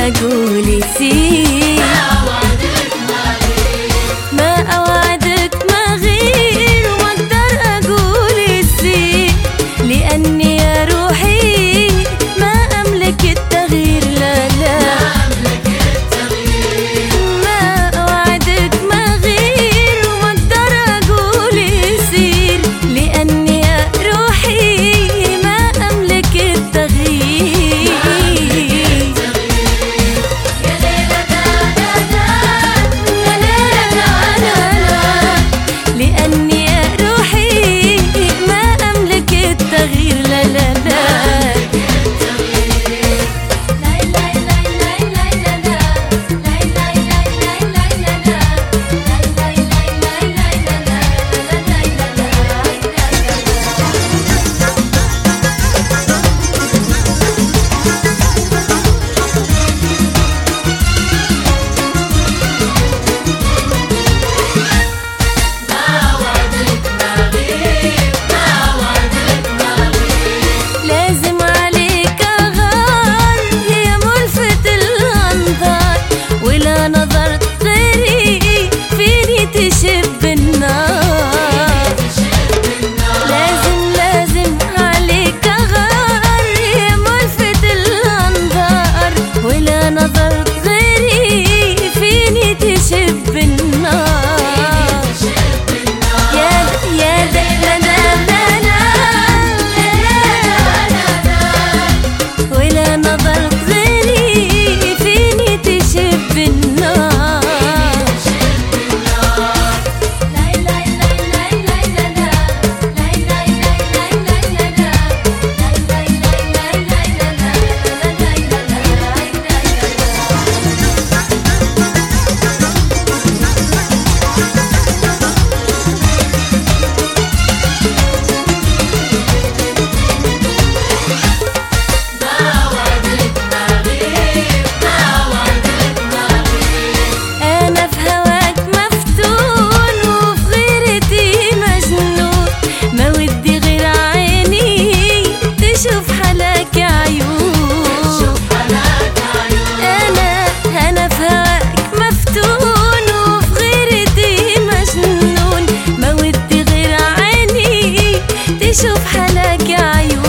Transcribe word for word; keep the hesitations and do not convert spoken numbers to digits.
أقول يصير. ما أوعدك ما غير وما أقدر أقول يصير، لأني يا روحي ما أملك التغيير. لا لا ما أوعدك ما غير وما أقدر أقول يصير، لأني يا روحي ما أملك التغيير. لأني يا روحي ما أملك التغيير. لا لا لا تشب النار. لازم لازم عليك أغار يا ملفت الأنظار، ولا نظرت غيري فيني تشب النار. يا يا لا لا لا لا ولا نظرت غيري فيني تشب النار. شوف حلاك عيون.